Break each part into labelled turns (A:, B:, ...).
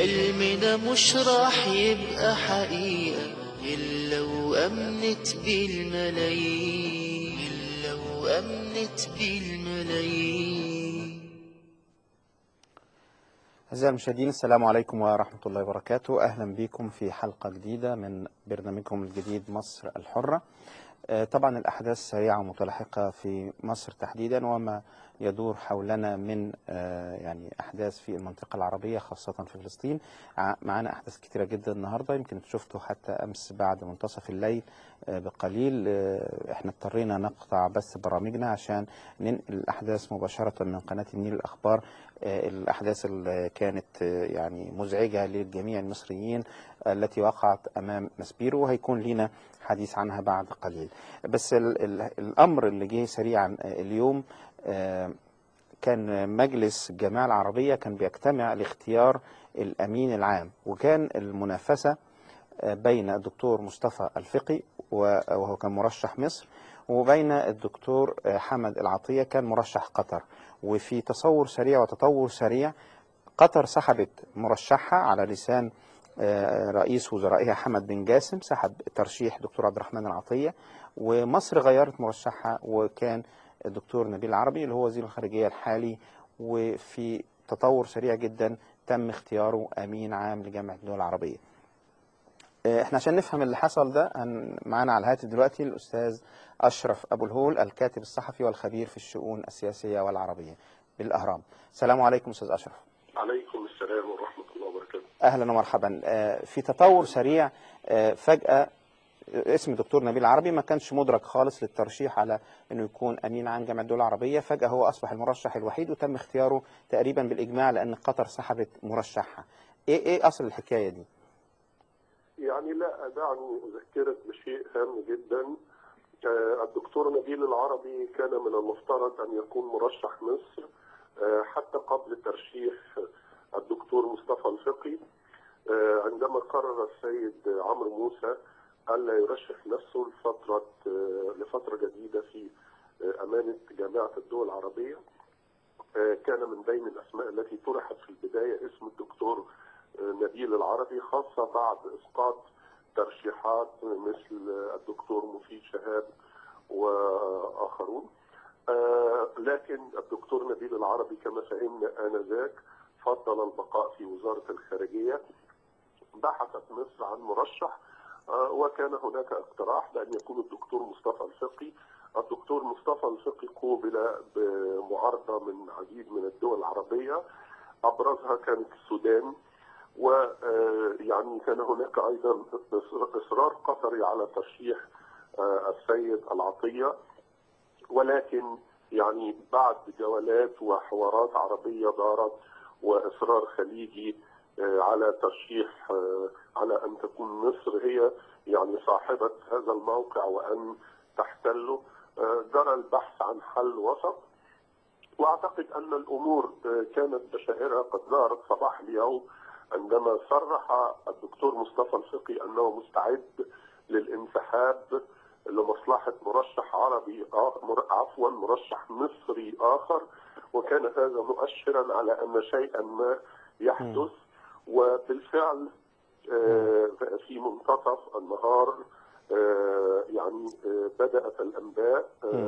A: حلمنا مش راح يبقى حقيقة إلا وأمنت بالملايين، إلا وأمنت بالملايين.
B: أعزائي المشاهدين، السلام عليكم ورحمة الله وبركاته. أهلا بكم في حلقة جديدة من برنامجكم الجديد مصر الحرة. طبعا الأحداث سريعة ومتلاحقة في مصر تحديدا وما يدور حولنا من يعني أحداث في المنطقة العربية خاصة في فلسطين. معنا أحداث كتيرة جدا النهاردة، يمكن شفتوا حتى أمس بعد منتصف الليل بقليل احنا اضطرينا نقطع بس برامجنا عشان ننقل الأحداث مباشرة من قناة النيل الأخبار. الأحداث اللي كانت يعني مزعجة لجميع المصريين التي وقعت أمام مسبيرو، وهيكون لنا حديث عنها بعد قليل. بس الأمر اللي جه سريعا اليوم، كان مجلس الجامعة العربية كان بيجتمع لاختيار الأمين العام، وكان المنافسة بين الدكتور مصطفى الفقي وهو كان مرشح مصر، وبين الدكتور حمد العطية كان مرشح قطر. وفي تصور سريع وتطور سريع، قطر سحبت مرشحها على لسان رئيس وزرائها حمد بن جاسم، سحب ترشيح دكتور عبد الرحمن العطية، ومصر غيرت مرشحها وكان الدكتور نبيل العربي اللي هو وزير الخارجية الحالي. وفي تطور سريع جدا تم اختياره أمين عام لجامعة الدول العربية. احنا عشان نفهم اللي حصل ده معانا على الهاتف دلوقتي الأستاذ أشرف أبو الهول، الكاتب الصحفي والخبير في الشؤون السياسية والعربية بالأهرام. السلام عليكم أستاذ أشرف.
C: عليكم السلام ورحمة الله وبركاته.
B: أهلا ومرحبا. في تطور سريع، فجأة اسم الدكتور نبيل العربي ما كانش مدرك خالص للترشيح على أنه يكون أمين عام جامعة الدول العربية، فجأة هو أصبح المرشح الوحيد وتم اختياره تقريبا بالإجماع لأن قطر سحبت مرشحها. إيه أصل الحكاية دي؟
C: يعني لا دعني أذكرك بشيء هام جدا. الدكتور نبيل العربي كان من المفترض أن يكون مرشح مصر حتى قبل ترشيح الدكتور مصطفى الفقي، عندما قرر السيد عمرو موسى ألا يرشح نفسه لفترة جديدة في أمانة جامعة الدول العربية. كان من بين الأسماء التي طرحت في البداية اسم الدكتور نبيل العربي، خاصة بعد إسقاط ترشيحات مثل الدكتور مفيد شهاب وآخرون. لكن الدكتور نبيل العربي كما فهمنا آنذاك فضل البقاء في وزارة الخارجية. بحثت مصر عن مرشح، وكان هناك اقتراح بأن يكون الدكتور مصطفى الفقي. الدكتور مصطفى الفقي قوبل بمعارضة من عديد من الدول العربية، أبرزها كانت السودان، ويعني كان هناك أيضا إصرار قطري على ترشيح السيد العطية. ولكن يعني بعد جولات وحوارات عربية دارت وإصرار خليجي على ترشيح على أن تكون مصر هي يعني صاحبة هذا الموقع وأن تحتله، جرى البحث عن حل وسط. واعتقد ان الامور كانت بشائرها قد ظهرت صباح اليوم عندما صرح الدكتور مصطفى الفقي انه مستعد للانسحاب لمصلحه مرشح عربي مرشح مصري اخر، وكان هذا مؤشرا على ان شيئا ما يحدث. وبالفعل في منتصف النهار يعني بدات الانباء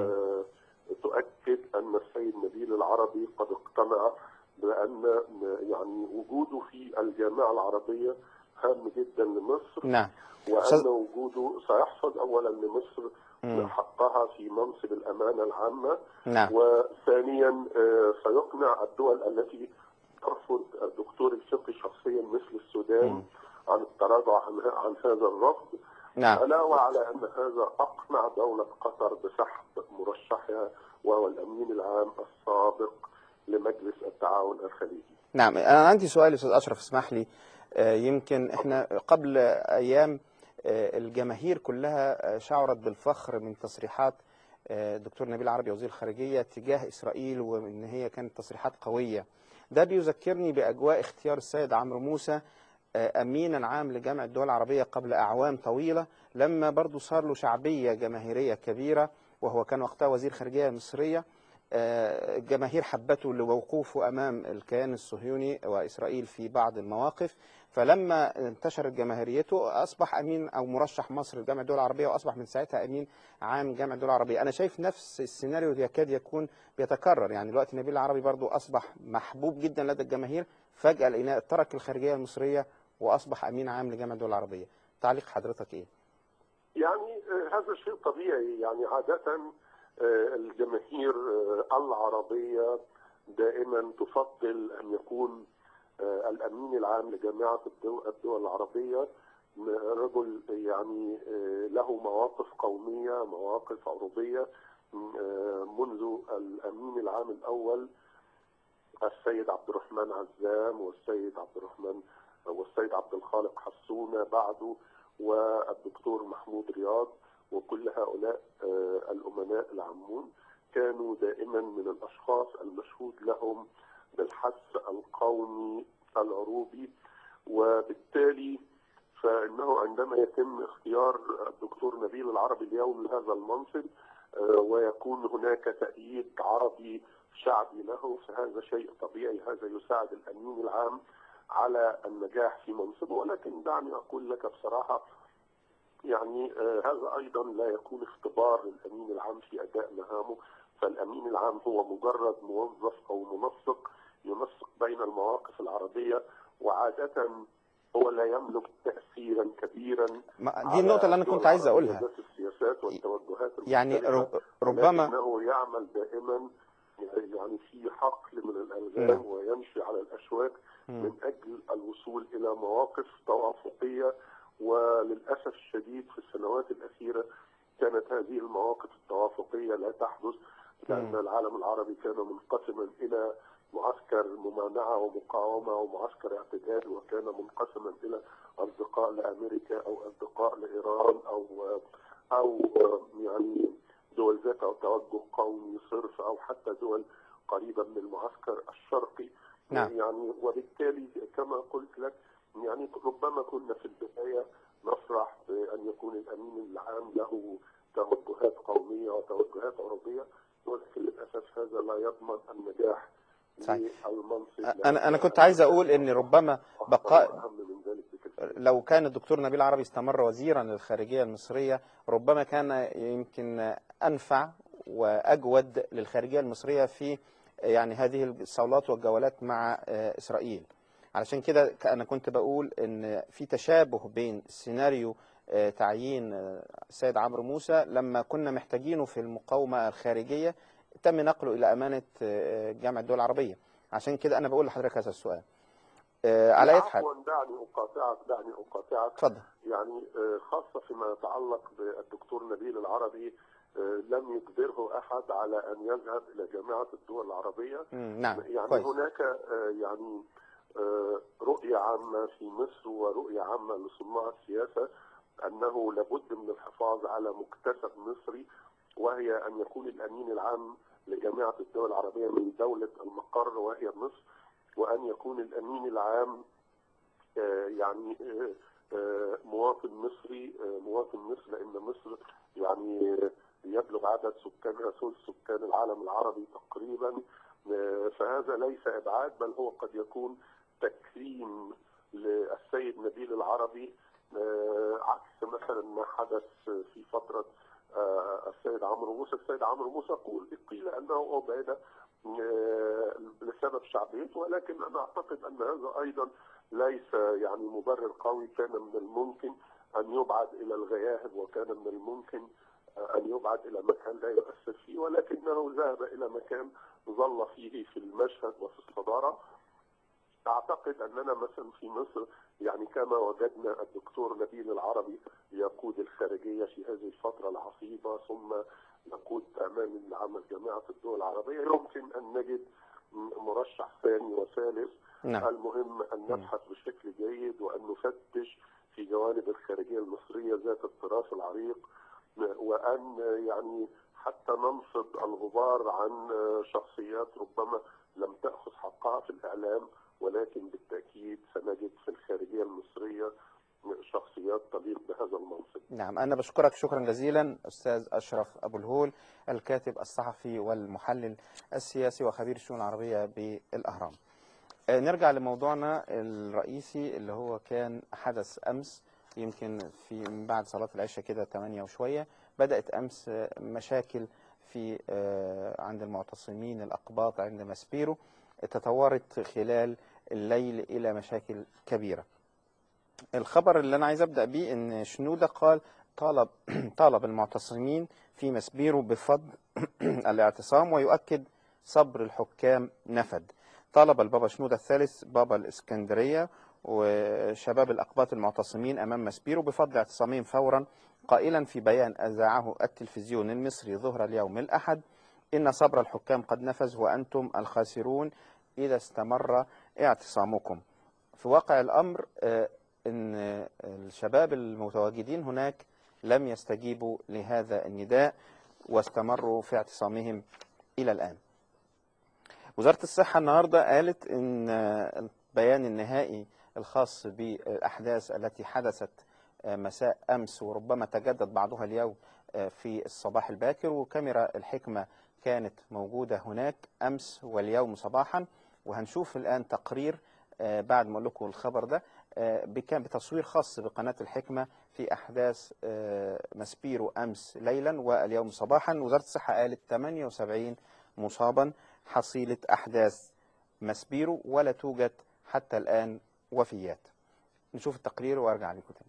C: تؤكد أن السيد نبيل العربي قد اقتنع بأن يعني وجوده في الجامعة العربية هام جدا لمصر.
B: نعم.
C: وأن وجوده سيحفظ أولا لمصر حقها في منصب الأمانة العامة.
B: نعم.
C: وثانيا سيقنع الدول التي ترفض الدكتور الفقي شخصيا مثل السودان عن التراجع عن هذا الرفض.
B: نعم.
C: علاوة على أن هذا أقنع دولة قطر بسحب مرشحها وهو الأمين العام السابق لمجلس التعاون الخليجي.
B: نعم، أنا عندي سؤال أستاذ أشرف، اسمح لي. يمكن إحنا قبل أيام الجماهير كلها شعرت بالفخر من تصريحات الدكتور نبيل العربي وزير الخارجية تجاه إسرائيل، وإن هي كانت تصريحات قوية. ده بيذكرني بأجواء اختيار السيد عمرو موسى أمينا عام لجامعة الدول العربية قبل أعوام طويلة، لما برضو صار له شعبية جماهيرية كبيرة وهو كان وقتها وزير خارجية مصرية. الجماهير حبته لوقوفه أمام الكيان الصهيوني وإسرائيل في بعض المواقف، فلما انتشرت جماهيريته أصبح أمين أو مرشح مصر لجامعة الدول العربية، وأصبح من ساعتها أمين عام جامعة الدول العربية. أنا شايف نفس السيناريو يكاد يكون بيتكرر، يعني دلوقتي نبيل العربي برضو أصبح محبوب جدا لدى الجماهير، فجأة لقيناه ترك الخارجية المصرية وأصبح أمين عام لجامعة الدول العربية. تعليق حضرتك إيه؟
C: يعني هذا شيء طبيعي. يعني عادة الجماهير العربية دائما تفضل أن يكون الأمين العام لجامعة الدول العربية رجل يعني له مواقف قومية، مواقف عروبية، منذ الأمين العام الأول السيد عبد الرحمن عزام والسيد عبد الخالق حسونة بعده، والدكتور محمود رياض، وكل هؤلاء الأمناء العامون كانوا دائما من الأشخاص المشهود لهم بالحث القومي العروبي. وبالتالي فإنه عندما يتم اختيار الدكتور نبيل العربي اليوم لهذا المنصب ويكون هناك تأييد عربي شعبي له، فهذا شيء طبيعي، هذا يساعد الأمين العام على النجاح في منصبه. ولكن دعني أقول لك بصراحة، يعني هذا أيضا لا يكون اختبار للأمين العام في أداء مهامه، فالأمين العام هو مجرد موظف أو منسق ينسق بين المواقف العربية، وعادة هو لا يملك تأثيرا كبيرا.
B: دي النقطة اللي أنا كنت عايز أقولها،
C: ذات السياسات والتوجهات
B: يعني
C: ربما أنه يعمل دائما يعني في حقل من الألغام ويمشي على الأشواك من أجل الوصول إلى مواقف توافقية. وللأسف الشديد في السنوات الأخيرة كانت هذه المواقف التوافقية لا تحدث، لأن العالم العربي كان منقسما إلى معسكر ممانعة ومقاومة ومعسكر اعتدال، وكان منقسما إلى أصدقاء لأمريكا أو أصدقاء لإيران أو يعني دول ذات توجه قومي صرف، أو حتى دول قريبة من المعسكر الشرقي. يعني وبالتالي كما قلت لك، يعني ربما كنا في البداية نفرح بأن يكون الأمين العام له توجهات قومية وتوجهات عربية، ولكن للأسف هذا لا يضمن النجاح للمنصب.
B: أنا كنت عايز أقول إن ربما بقاء، لو كان الدكتور نبيل عربي استمر وزيرا للخارجية المصرية ربما كان يمكن أنفع وأجود للخارجية المصرية في يعني هذه الصولات والجولات مع إسرائيل. علشان كده أنا كنت بقول إن في تشابه بين سيناريو تعيين السيد عمرو موسى لما كنا محتاجينه في المقاومة الخارجية، تم نقله إلى أمانة جامعة الدول العربية. عشان كده أنا بقول لحضرتك هذا السؤال. على أي حال،
C: دعني أقاطعك.
B: اتفضل.
C: يعني خاصة فيما يتعلق بالدكتور نبيل العربي، لم يجبره أحد على أن يذهب إلى جامعة الدول العربية.
B: نعم.
C: يعني
B: كويس.
C: هناك يعني رؤية عامة في مصر ورؤية عامة لصناع السياسة أنه لابد من الحفاظ على مكتسب مصري، وهي أن يكون الأمين العام لجامعة الدول العربية من دولة المقر وهي مصر، وأن يكون الأمين العام يعني مواطن مصري، مواطن مصر، لأن مصر يعني يبلغ عدد سكانها ثلث سكان العالم العربي تقريبا. فهذا ليس إبعاد، بل هو قد يكون تكريم للسيد نبيل العربي، عكس مثلا ما حدث في فترة السيد عمرو موسى. السيد عمرو موسى قيل أنه أبعد لسبب شعبيته، ولكن أنا أعتقد أن هذا أيضا ليس يعني مبرر قوي. كان من الممكن أن يبعد إلى الغياهب، وكان من الممكن أن يبعد إلى مكان لا يؤثر فيه، ولكنه ذهب إلى مكان ظل فيه في المشهد وفي الصدارة. أعتقد أننا مثلا في مصر يعني كما وجدنا الدكتور نبيل العربي يقود الخارجية في هذه الفترة العصيبة، ثم يقود أمام العمل جامعة الدول العربية، يمكن أن نجد مرشح ثاني وثالث.
B: نعم.
C: المهم أن نبحث بشكل جيد وأن نفتش في جوانب الخارجية المصرية ذات التراث العريق، وأن يعني حتى ننفض الغبار عن شخصيات ربما لم تأخذ حقها في الإعلام، ولكن بالتأكيد سنجد في الخارجية المصرية شخصيات تليق بهذا المنصب.
B: نعم، أنا بشكرك شكرا جزيلا أستاذ أشرف أبو الهول، الكاتب الصحفي والمحلل السياسي وخبير الشؤون العربية بالأهرام. نرجع لموضوعنا الرئيسي اللي هو كان حدث أمس، يمكن في من بعد صلاة العشاء كده 8 وشوية بدأت أمس مشاكل في عند المعتصمين الأقباط عند ماسبيرو، تطورت خلال الليل إلى مشاكل كبيرة. الخبر اللي أنا عايز أبدأ بيه إن شنودة قال طالب المعتصمين في ماسبيرو بفض الاعتصام ويؤكد صبر الحكام نفد. طالب البابا شنودة الثالث بابا الإسكندرية وشباب الأقباط المعتصمين أمام ماسبيرو بفضل اعتصامهم فورا، قائلا في بيان أذاعه التلفزيون المصري ظهر اليوم الأحد: إن صبر الحكام قد نفذ وأنتم الخاسرون إذا استمر اعتصامكم. في واقع الأمر إن الشباب المتواجدين هناك لم يستجيبوا لهذا النداء واستمروا في اعتصامهم إلى الآن. وزارة الصحة النهاردة قالت إن البيان النهائي الخاص بالأحداث التي حدثت مساء أمس وربما تجدد بعضها اليوم في الصباح الباكر، وكاميرا الحكمة كانت موجودة هناك أمس واليوم صباحا، وهنشوف الآن تقرير بعد ما أقول لكم الخبر ده كان بتصوير خاص بقناة الحكمة في أحداث ماسبيرو أمس ليلا واليوم صباحا. وزارة الصحة قالت 78 مصابا حصيلة أحداث ماسبيرو ولا توجد حتى الآن وفيات. نشوف التقرير وارجع لكم تاني.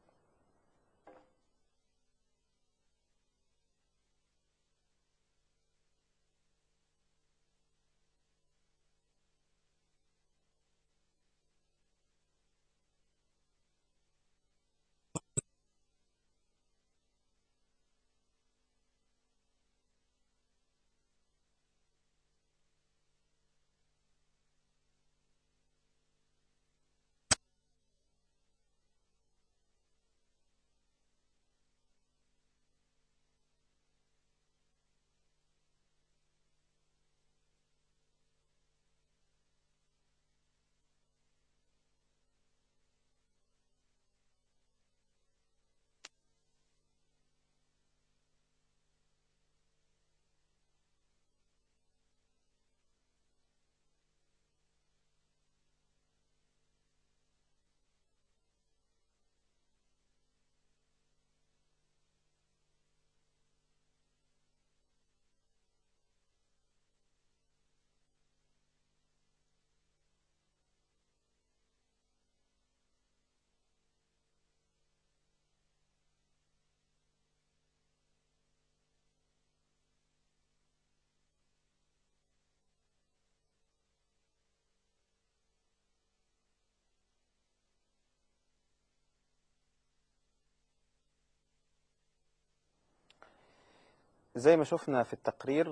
B: زي ما شفنا في التقرير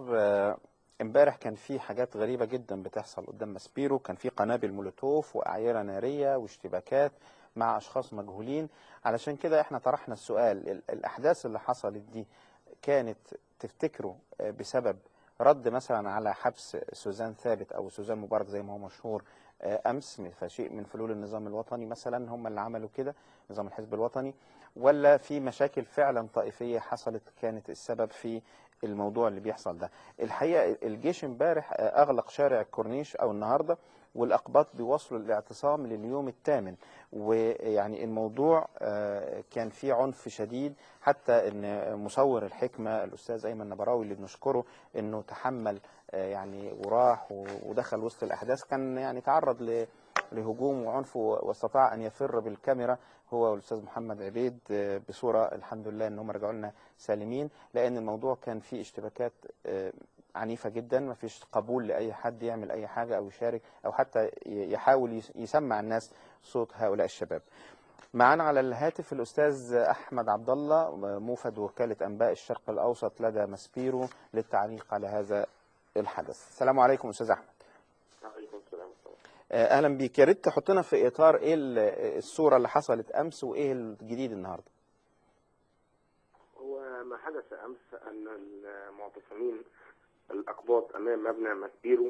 B: امبارح كان في حاجات غريبة جدا بتحصل قدام ماسبيرو، كان في قنابل مولوتوف وأعيرة نارية واشتباكات مع أشخاص مجهولين. علشان كده احنا طرحنا السؤال: الأحداث اللي حصلت دي كانت تفتكروا بسبب رد مثلا على حبس سوزان ثابت أو سوزان مبارك زي ما هو مشهور أمس، فشيء من فلول النظام الوطني مثلا هم اللي عملوا كده، نظام الحزب الوطني، ولا في مشاكل فعلا طائفية حصلت كانت السبب في الموضوع اللي بيحصل ده؟ الحقيقة الجيش امبارح أغلق شارع الكورنيش أو النهاردة، والأقباط بيواصلوا الاعتصام لليوم الثامن، ويعني الموضوع كان فيه عنف شديد، حتى ان مصور الحكمة الأستاذ أيمن نبراوي اللي بنشكره انه تحمل يعني وراح ودخل وسط الأحداث، كان يعني تعرض لهجوم وعنف واستطاع أن يفر بالكاميرا هو والأستاذ محمد عبيد بصورة الحمد لله أنهم رجعوا لنا سالمين، لأن الموضوع كان فيه اشتباكات عنيفة جدا، ما فيش قبول لأي حد يعمل أي حاجة أو يشارك أو حتى يحاول يسمع الناس صوت هؤلاء الشباب. معنا على الهاتف الأستاذ أحمد عبد الله موفد وكالة أنباء الشرق الأوسط لدى ماسبيرو للتعليق على هذا الحدث. السلام عليكم أستاذ أحمد.
C: وعليكم السلام.
B: أهلا بيك، يا ريت تحطنا في إطار إيه الصورة اللي حصلت أمس وإيه الجديد النهاردة.
D: هو ما حدث أمس أن المعتصمين الأقباط أمام مبنى ماسبيرو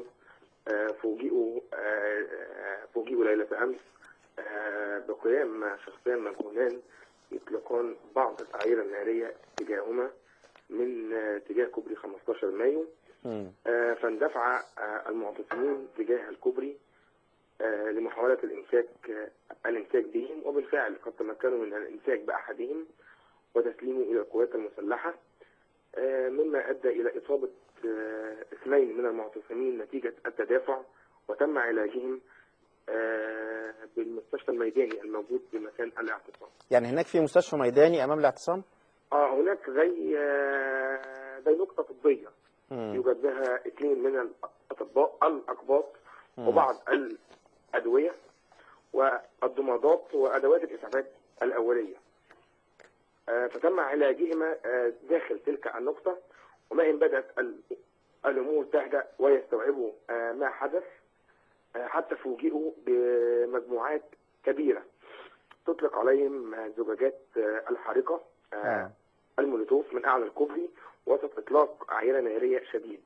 D: فوجئوا ليلة أمس بقيام شخصين مجهولان يطلقان بعض الأعيرة النارية تجاههما من تجاه كوبري 15 مايو. فاندفع المعتصمين تجاه الكوبري لمحاولة الامساك بهم، وبالفعل قد تمكنوا من الامساك بأحدهم وتسليمه إلى القوات المسلحة، مما أدى إلى إصابة 2 من المعتصمين نتيجة التدافع، وتم علاجهم بالمستشفى الميداني الموجود بمكان الاعتصام.
B: يعني هناك في مستشفى ميداني أمام الاعتصام؟
D: هناك زي نقطة طبية يوجد بها 2 من الأطباء الأقباط وبعض الأدوية والضمادات وأدوات الإسعافات الأولية، فتم علاجهما داخل تلك النقطة. وما إن بدأت الأمور تهدأ ويستوعبوا ما حدث، حتى فوجئوا بمجموعات كبيرة تطلق عليهم زجاجات الحارقة المولوتوف من أعلى الكوبري وسط إطلاق أعيرة نارية شديد،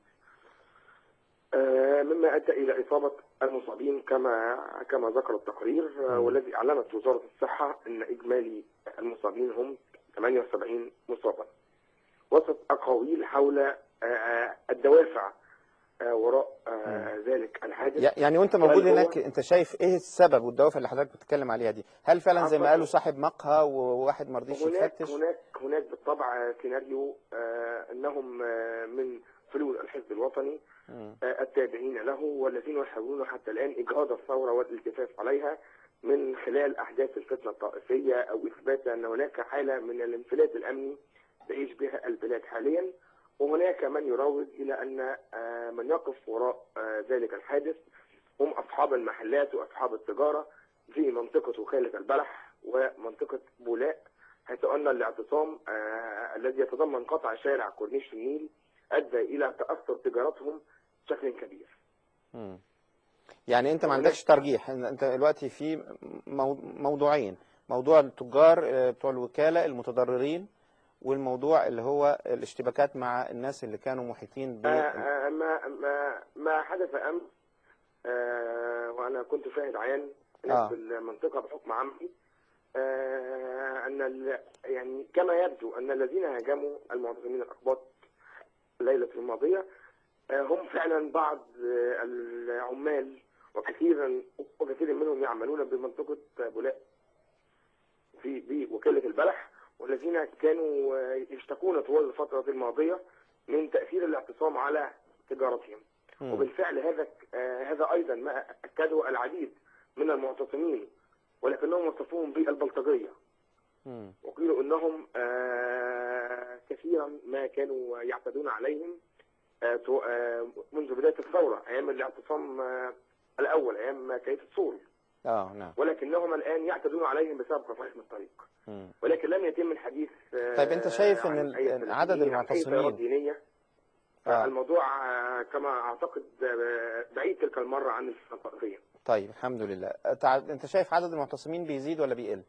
D: مما أدى إلى إصابة المصابين كما ذكر التقرير، والذي أعلنت وزارة الصحة أن إجمالي المصابين هم 78 مصابا، وسط أقاويل حول الدوافع وراء ذلك الحادث.
B: يعني وانت موجود هناك انت شايف ايه السبب والدوافع اللي حضرتك بتتكلم عليها دي؟ هل فعلا زي ما قالوا صاحب مقهى وواحد ما رضيش يفتش؟
D: هناك بالطبع سيناريو انهم من فلول الحزب الوطني التابعين له، والذين يحاولون حتى الان اجهاض الثوره والالتفاف عليها من خلال احداث الفتنه الطائفيه، او اثبات ان هناك حاله من الانفلات الامني تعيش بها البلاد حاليا. وهناك من يروج إلى أن من يقف وراء ذلك الحادث هم أصحاب المحلات وأصحاب التجارة في منطقة وكالة البلح ومنطقة بولاق، حيث أن الاعتصام الذي يتضمن قطع شارع كورنيش النيل أدى إلى تأثر تجارتهم بشكل كبير.
B: يعني أنت ما عندكش ترجيح، أنت دلوقتي في موضوعين، موضوع التجار بتوع الوكالة المتضررين، والموضوع اللي هو الاشتباكات مع الناس اللي كانوا محيطين ب
D: ما حدث امس، وانا كنت شاهد عيان في المنطقه بحكم عملي، ان يعني كما يبدو ان الذين هاجموا المعتصمين الاقباط الليله الماضيه هم فعلا بعض العمال، وكثير منهم يعملون بمنطقه بولاق في وكاله البلح، والذين كانوا يشتكون طوال الفترة الماضية من تأثير الاعتصام على تجارتهم. وبالفعل هذا أيضا ما أكده العديد من المعتصمين، ولكنهم وصفوهم بالبلطجية، وقيلوا أنهم كثيرا ما كانوا يعتدون عليهم منذ بداية الثورة، أيام الاعتصام الأول، أيام كيف الصول.
B: نعم.
D: ولكنهم الآن يعتدون عليهم بسبب قطعهم الطريق. ولكن لم يتم الحديث.
B: طيب انت شايف ان عدد المعتصمين
D: دينية، الموضوع كما اعتقد بعيد تلك المرة عن الثقافية.
B: طيب الحمد لله. انت شايف عدد المعتصمين بيزيد ولا بيقل؟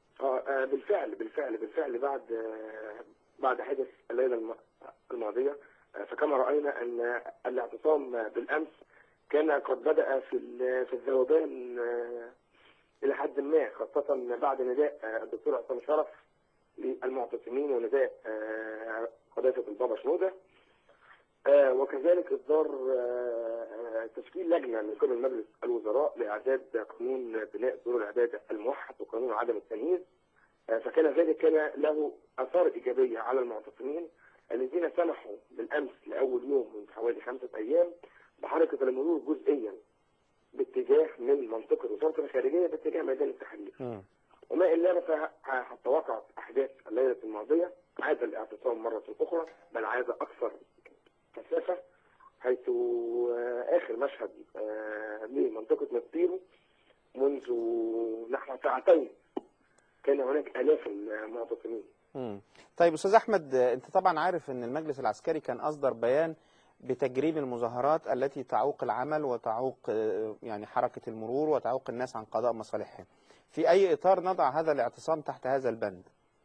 D: بالفعل بعد حدث الليلة الماضية، فكما رأينا ان الاعتصام بالامس كان قد بدأ في الذوبان إلى حد ما، خاصة بعد نداء الدكتور عصام شرف للمعتصمين ونداء قداسة البابا شنودة، وكذلك إصدار تشكيل لجنة من قبل مجلس الوزراء لإعداد قانون بناء دور العبادة الموحد وقانون عدم التمييز. فكان ذلك كان له آثار إيجابية على المعتصمين الذين سمحوا بالأمس لأول يوم من حوالي 5 أيام بحركة المرور جزئيا باتجاه من منطقة وزارة الخارجية باتجاه ميدان التحرير. وما إن لبث حتى وقعت أحداث الليلة الماضية عاد الاعتصام مرة أخرى، بل عاد أكثر كثافة، حيث آخر مشهد لمنطقة مطيرو منذ نحو 2 ساعات كان هناك آلاف المعتصمين.
B: طيب أستاذ أحمد، أنت طبعا عارف أن المجلس العسكري كان أصدر بيان بتجريم المظاهرات التي تعوق العمل وتعوق يعني حركة المرور وتعوق الناس عن قضاء مصالحهم. في أي إطار نضع هذا الاعتصام تحت هذا البند؟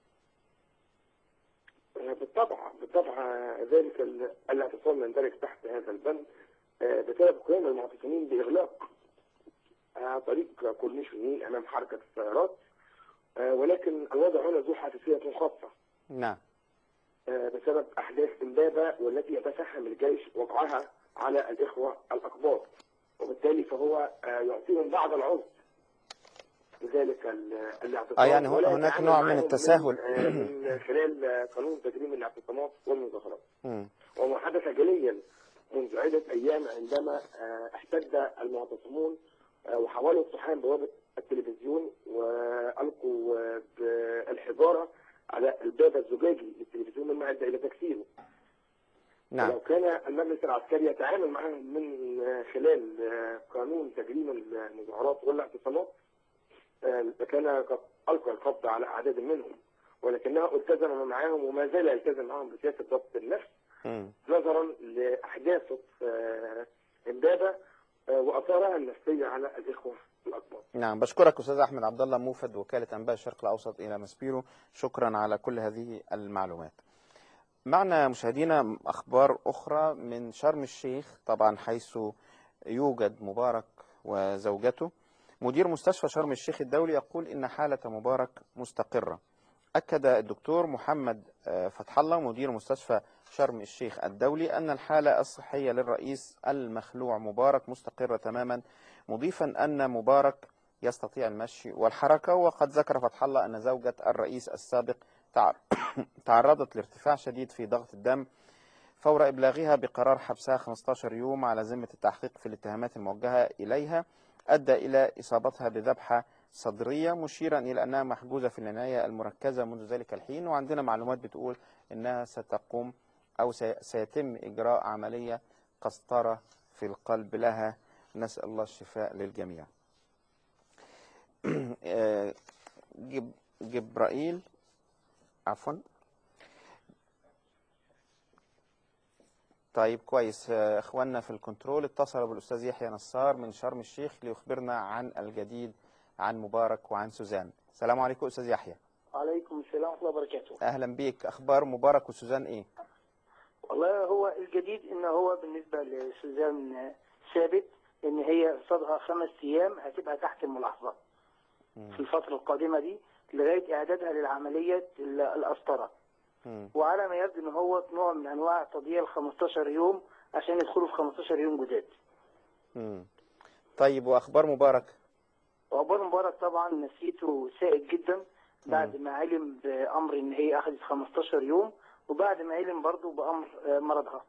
D: بالطبع ذلك الاعتصام يندرج تحت هذا البند بسبب قيام المعتصمين بإغلاق طريق كورنيش النيل أمام حركة السيارات، ولكن الوضع هنا ذو حساسية خاصة
B: نعم.
D: بسبب أحداث إمبابة والتي يتفهم الجيش وقعها على الإخوة الأقباط، وبالتالي فهو يعطيهم بعض العذر لذلك الاعتصام.
B: يعني هناك نوع من التساهل
D: من خلال قانون تجريم الاعتصامات والمظاهرات. وما حدث جليا منذ عدة أيام عندما احتد المعتصمون وحاولوا اقتحام بوابة التلفزيون وألقوا بالحجارة على الباب الزجاجي للتلفزيون مما أدى إلى تكسيره.
B: نعم.
D: لو كان المجلس العسكري يتعامل معهم من خلال قانون تجريم المظاهرات والاعتصامات لكان قد ألقى القبض على أعداد منهم، ولكنه التزم معهم وما زال يلتزم معهم بسياسة ضبط النفس نظرا لأحداث إمبابة وأثارها النفسية على الإخوة الأقباط.
B: نعم، بشكرك أستاذ أحمد عبد الله موفد وكالة أنباء الشرق الأوسط إلى ماسبيرو، شكرا على كل هذه المعلومات. معنا مشاهدينا أخبار أخرى من شرم الشيخ، طبعا حيث يوجد مبارك وزوجته. مدير مستشفى شرم الشيخ الدولي يقول إن حالة مبارك مستقرة. أكد الدكتور محمد فتح الله مدير مستشفى شرم الشيخ الدولي أن الحالة الصحية للرئيس المخلوع مبارك مستقرة تماما، مضيفا أن مبارك يستطيع المشي والحركة. وقد ذكر فتح الله أن زوجة الرئيس السابق تعرضت لارتفاع شديد في ضغط الدم فور إبلاغها بقرار حبسها 15 يوم على ذمة التحقيق في الاتهامات الموجهة إليها أدى إلى إصابتها بذبحة صدرية، مشيرا إلى أنها محجوزة في العناية المركزة منذ ذلك الحين. وعندنا معلومات بتقول أنها ستقوم أو سيتم إجراء عملية قسطرة في القلب لها، نسأل الله الشفاء للجميع. جبرائيل عفوا. طيب كويس، اخواننا في الكنترول اتصلوا بالاستاذ يحيى نصار من شرم الشيخ ليخبرنا عن الجديد عن مبارك وعن سوزان. السلام عليكم استاذ يحيى.
E: وعليكم السلام ورحمه الله وبركاته.
B: اهلا بيك، اخبار مبارك وسوزان ايه؟
E: والله هو الجديد ان هو بالنسبه لسوزان ثابت ان هي صدها 5 ايام هتبقى تحت الملاحظه في الفتره القادمه دي لغايه اعدادها للعمليه القسطره. وعلى ما يبدو ان هو نوع من انواع تضييع ال 15 يوم عشان يدخلوا في 15 يوم جداد.
B: طيب واخبار مبارك؟
E: واخبار مبارك طبعا نفسيته سائد جدا بعد ما علم بامر ان هي اخذت 15 يوم، وبعد ما علم برضه بامر مرضها.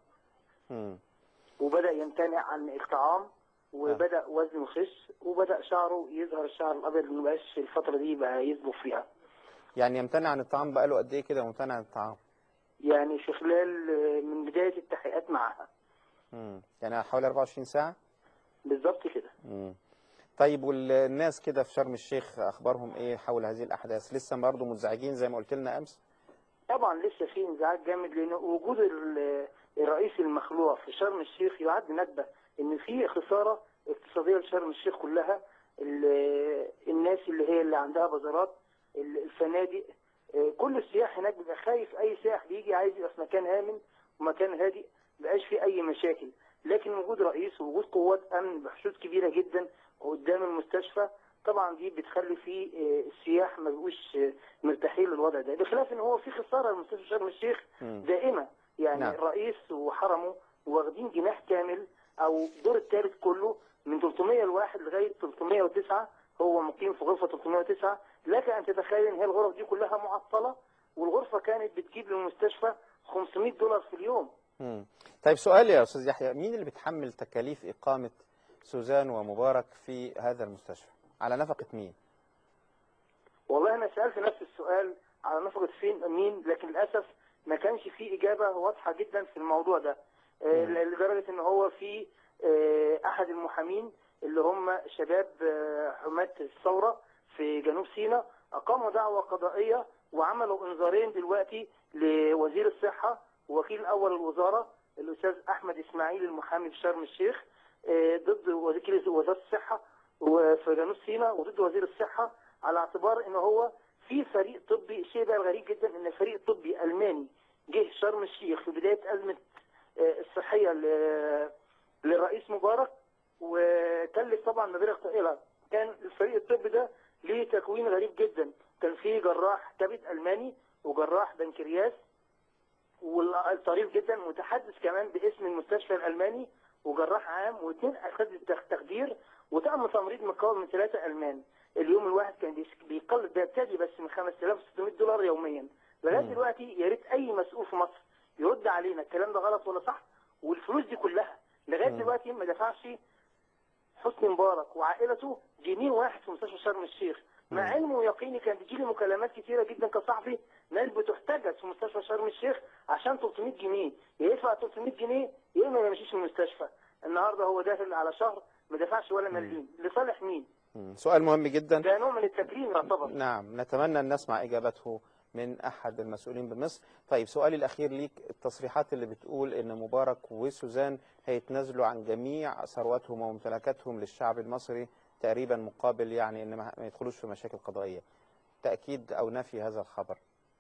E: وبدا يمتنع عن الطعام، وبدا وزنه يخس، وبدا شعره يظهر الشعر الابيض اللي ما بقاش الفتره دي بقى يصبغ فيها.
B: يعني يمتنع عن الطعام بقاله قد ايه كده ممتنع عن الطعام؟
E: يعني في خلال من بدايه التحقيقات معها.
B: يعني حوالي 24 ساعه؟
E: بالظبط كده.
B: طيب والناس كده في شرم الشيخ اخبارهم ايه حول هذه الاحداث؟ لسه برضه منزعجين زي ما قلت لنا امس؟
E: طبعا لسه في انزعاج جامد، لان وجود الرئيس المخلوع في شرم الشيخ يعد نكبه، ان في خساره اقتصاديه لشرم الشيخ كلها. الناس اللي عندها بازارات، الفنادق، كل السياح هناك بيبقى خايف. اي سائح بيجي عايز يبقى في مكان امن ومكان هادئ مبقاش فيه اي مشاكل. لكن وجود رئيس ووجود قوات امن بحشود كبيره جدا قدام المستشفى طبعا دي بتخلي فيه السياح ما بيبقوش مرتاحين للوضع ده، بخلاف ان هو في خساره لمستشفى شرم الشيخ دائمه. يعني نعم. الرئيس وحرمه واخدين جناح كامل او الدور الثالث كله من 301 لغايه 309، هو مقيم في غرفه 309. لك ان تتخيل ان هي الغرف دي كلها معطله، والغرفه كانت بتجيب للمستشفى $500 في اليوم.
B: طيب سؤال يا استاذ يحيى، مين اللي بيتحمل تكاليف اقامه سوزان ومبارك في هذا المستشفى؟ على نفقه مين؟
E: والله انا سالت نفس السؤال على نفقه مين، لكن للاسف ما كانش في اجابه واضحه جدا في الموضوع ده. لدرجه ان هو في احد المحامين اللي هم شباب حماة الثوره في جنوب سيناء اقاموا دعوه قضائيه وعملوا انذارين دلوقتي لوزير الصحه ووكيل الاول الوزاره الاستاذ احمد اسماعيل المحامي في شرم الشيخ ضد وكيل وزاره الصحه وفي جنوب سيناء وضد وزير الصحه، على اعتبار ان هو في فريق طبي. الشيء بقى الغريب جدا ان فريق طبي الماني جه شرم الشيخ في بدايه ازمه الصحيه للرئيس مبارك وكلف طبعا مبالغ طائله. كان الفريق الطبي ده ليه تكوين غريب جدا. كان في جراح كبد ألماني وجراح بنكرياس، والطريف جدا متحدث كمان باسم المستشفى الألماني، وجراح عام، واثنين أساتذة تخدير، وطقم تمريض مكون من 3 ألمان. اليوم الواحد كان بيقلد، بيبتدي بس من $5600 يوميا. لغايه دلوقتي يا ريت اي مسؤول في مصر يرد علينا الكلام ده غلط ولا صح. والفلوس دي كلها لغايه دلوقتي ما دفعش حسني مبارك وعائلته جنيه واحد في مستشفى شرم الشيخ، مع علمه ويقيني كان بيجي لي مكالمات كتيره جدا كصحفي، ناس بتحتجز في مستشفى شرم الشيخ عشان 300 جنيه، يا يدفع 300 جنيه يا اما ما يمشيش من المستشفى. النهارده هو داخل على شهر ما دفعش ولا مليم، لصالح مين؟
B: سؤال مهم جدا.
E: ده نوع من التكريم يعتبر.
B: نعم، نتمنى أن نسمع إجابته من أحد المسؤولين بمصر. طيب سؤالي الأخير ليك، التصريحات اللي بتقول أن مبارك وسوزان هيتنازلوا عن جميع ثرواتهم وممتلكاتهم للشعب المصري تقريبا مقابل يعني أن ما يدخلوش في مشاكل قضائية، تأكيد أو نفي هذا الخبر؟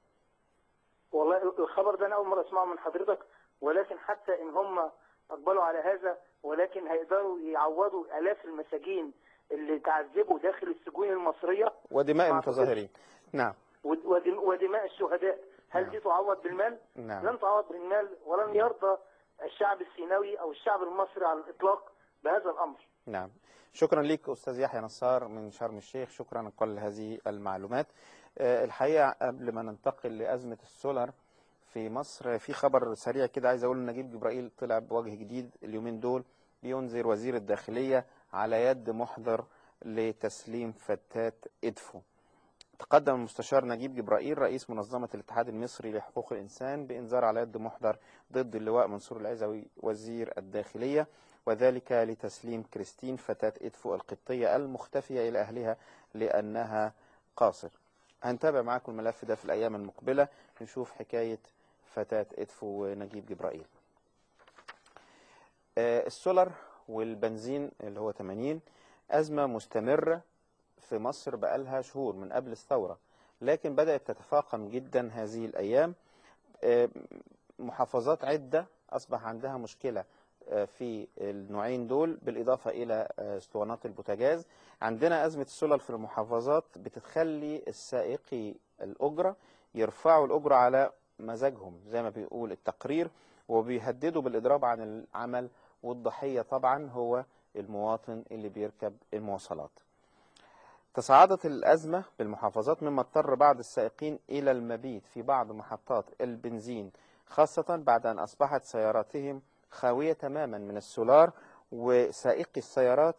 E: والله الخبر ده أنا أول مرة أسمعه من حضرتك، ولكن حتى إن هم أقبلوا على هذا، ولكن هيقدروا يعوضوا آلاف المساجين اللي تعذبوا داخل السجون المصرية
B: ودماء المتظاهرين. نعم.
E: ودماء الشهداء. هل دي تعوض بالمال؟
B: نعم.
E: لن تعوض بالمال، ولن يرضى الشعب السيناوي أو الشعب المصري على الإطلاق بهذا الأمر.
B: نعم. شكرا لك أستاذ يحيى نصار من شرم الشيخ، شكرا على كل هذه المعلومات. الحقيقة قبل ما ننتقل لأزمة السولر في مصر، في خبر سريع كده عايز أقول. نجيب جبرائيل طلع بوجه جديد اليومين دول، بينذر وزير الداخلية على يد محضر لتسليم فتات إدفو. تقدم المستشار نجيب جبرائيل رئيس منظمة الاتحاد المصري لحقوق الإنسان بإنذار على يد محضر ضد اللواء منصور العزوي وزير الداخلية، وذلك لتسليم كريستين فتاة إدفو القبطية المختفية إلى أهلها لأنها قاصر. هنتابع معاكم الملف ده في الأيام المقبلة، نشوف حكاية فتاة إدفو ونجيب جبرائيل. السولر والبنزين اللي هو 80 أزمة مستمرة في مصر بقالها شهور من قبل الثورة، لكن بدأت تتفاقم جدا هذه الأيام. محافظات عدة أصبح عندها مشكلة في النوعين دول، بالإضافة إلى اسطوانات البوتاجاز. عندنا أزمة السولر في المحافظات بتخلي السائقي الأجرة يرفعوا الأجرة على مزاجهم زي ما بيقول التقرير، وبيهددوا بالإضراب عن العمل، والضحية طبعا هو المواطن اللي بيركب المواصلات. تصاعدت الأزمة بالمحافظات مما اضطر بعض السائقين إلى المبيت في بعض محطات البنزين، خاصة بعد أن أصبحت سياراتهم خاوية تماما من السولار، وسائقي السيارات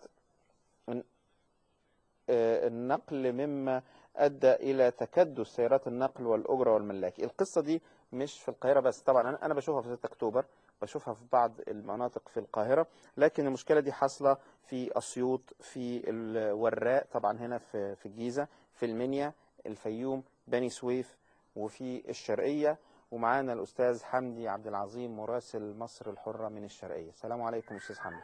B: النقل مما أدى إلى تكدس سيارات النقل والأجرة والملاكي. القصة دي مش في القاهرة بس، طبعا أنا بشوفها في 6 أكتوبر، بشوفها في بعض المناطق في القاهرة، لكن المشكلة دي حاصلة في أسيوط، في الوراق طبعا هنا في الجيزة، في المنيا، الفيوم، بني سويف، وفي الشرقية. ومعانا الأستاذ حمدي عبد العظيم مراسل مصر الحرة من الشرقية. السلام عليكم أستاذ حمدي.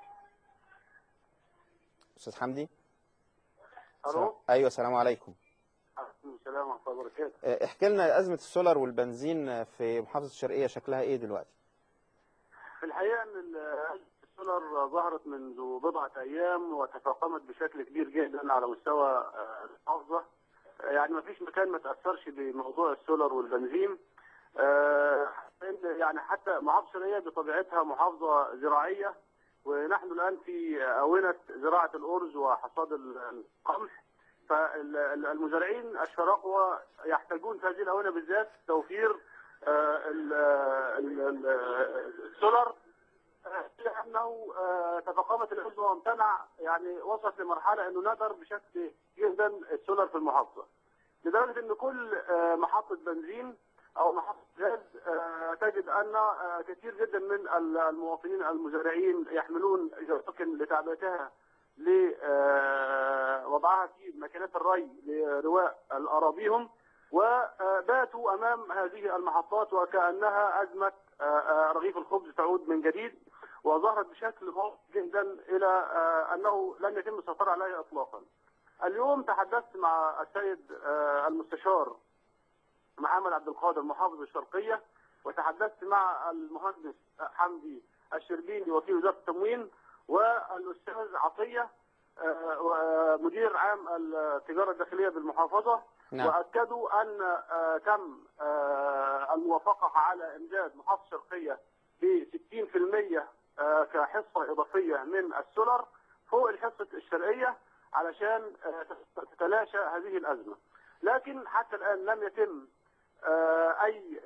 B: أستاذ حمدي.
F: الو.
B: ايوه السلام عليكم.
F: السلام ورحمه الله وبركاته.
B: احكي لنا ازمه السولر والبنزين في محافظه الشرقيه شكلها ايه دلوقتي؟
F: في الحقيقه ان السولر ظهرت منذ بضعه ايام وتفاقمت بشكل كبير جدا على مستوى المحافظه. يعني ما فيش مكان ما تاثرش بموضوع السولر والبنزين. يعني حتى محافظه الشرقيه بطبيعتها محافظه زراعيه، ونحن الآن في آونة زراعة الأرز وحصاد القمح، فالمزارعين الشراقوة يحتاجون في هذه الآونة بالذات توفير السولر، لأنه تفاقمت الأزمة وامتنع، يعني وصلت لمرحلة أنه ندر بشكل جدا السولر في المحافظة، لدرجة أن كل محطة بنزين أو محطة غاز تجد أن كثير جدا من المواطنين المزارعين يحملون جراتين لتعبئتها لوضعها في ماكينات الري لرواء أراضيهم، وباتوا أمام هذه المحطات وكأنها أزمة رغيف الخبز تعود من جديد، وظهرت بشكل واضح جدا إلى أنه لن يتم السيطرة عليها إطلاقا. اليوم تحدثت مع السيد المستشار محمد عبد القادر محافظ الشرقية، وتحدثت مع المهندس حمدي الشربيني وكيل وزارة التموين والأستاذ عطية، مدير عام التجارة الداخلية بالمحافظة،
B: نعم.
F: وأكدوا أن تم الموافقة على إمداد محافظة الشرقية ب 60% كحصة إضافية من السولر فوق الحصة الشرقية علشان تتلاشى هذه الأزمة. لكن حتى الآن لم يتم أي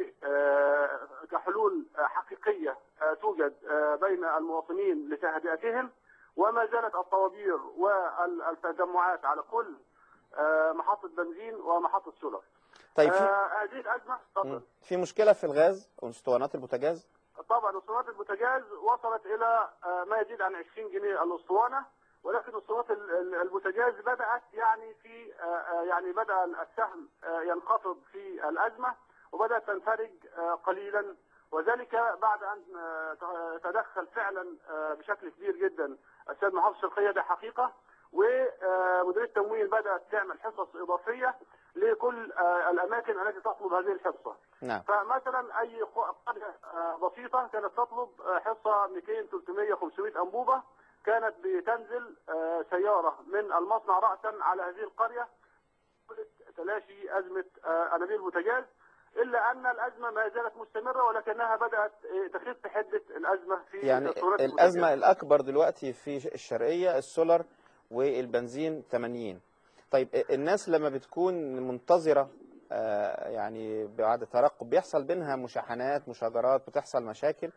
F: كحلول حقيقية توجد بين المواطنين لتهدئتهم، وما زالت الطوابير والتجمعات على كل محطة بنزين ومحطة سولر.
B: طيب
F: هذه الأزمة
B: في مشكلة في الغاز واسطوانات البوتاجاز؟
F: طبعا اسطوانات البوتاجاز وصلت إلى ما يزيد عن 20 جنيه الاسطوانة، ولكن اسطوانات البوتاجاز بدأت يعني في يعني بدأ السهم ينخفض في الأزمة وبدأت تنفرج قليلا، وذلك بعد أن تدخل فعلا بشكل كبير جدا السيد محافظ الشرقية، ده حقيقة، ومديرية التموين بدأت تعمل حصص إضافية لكل الأماكن التي تطلب هذه الحصة.
B: نعم.
F: فمثلا أي قرية بسيطة كانت تطلب حصة 200 300 500 أنبوبة، كانت بتنزل سيارة من المصنع رأسا على هذه القرية تلاشي أزمة أنابيب البوتاجاز، إلا أن الأزمة ما زالت مستمرة ولكنها بدأت تخف حدة الأزمة في
B: يعني الأزمة الأكبر دلوقتي في الشرقية السولر والبنزين 80. طيب الناس لما بتكون منتظرة يعني بعد ترقب بيحصل بينها مشاحنات مشاجرات، بتحصل مشاكل؟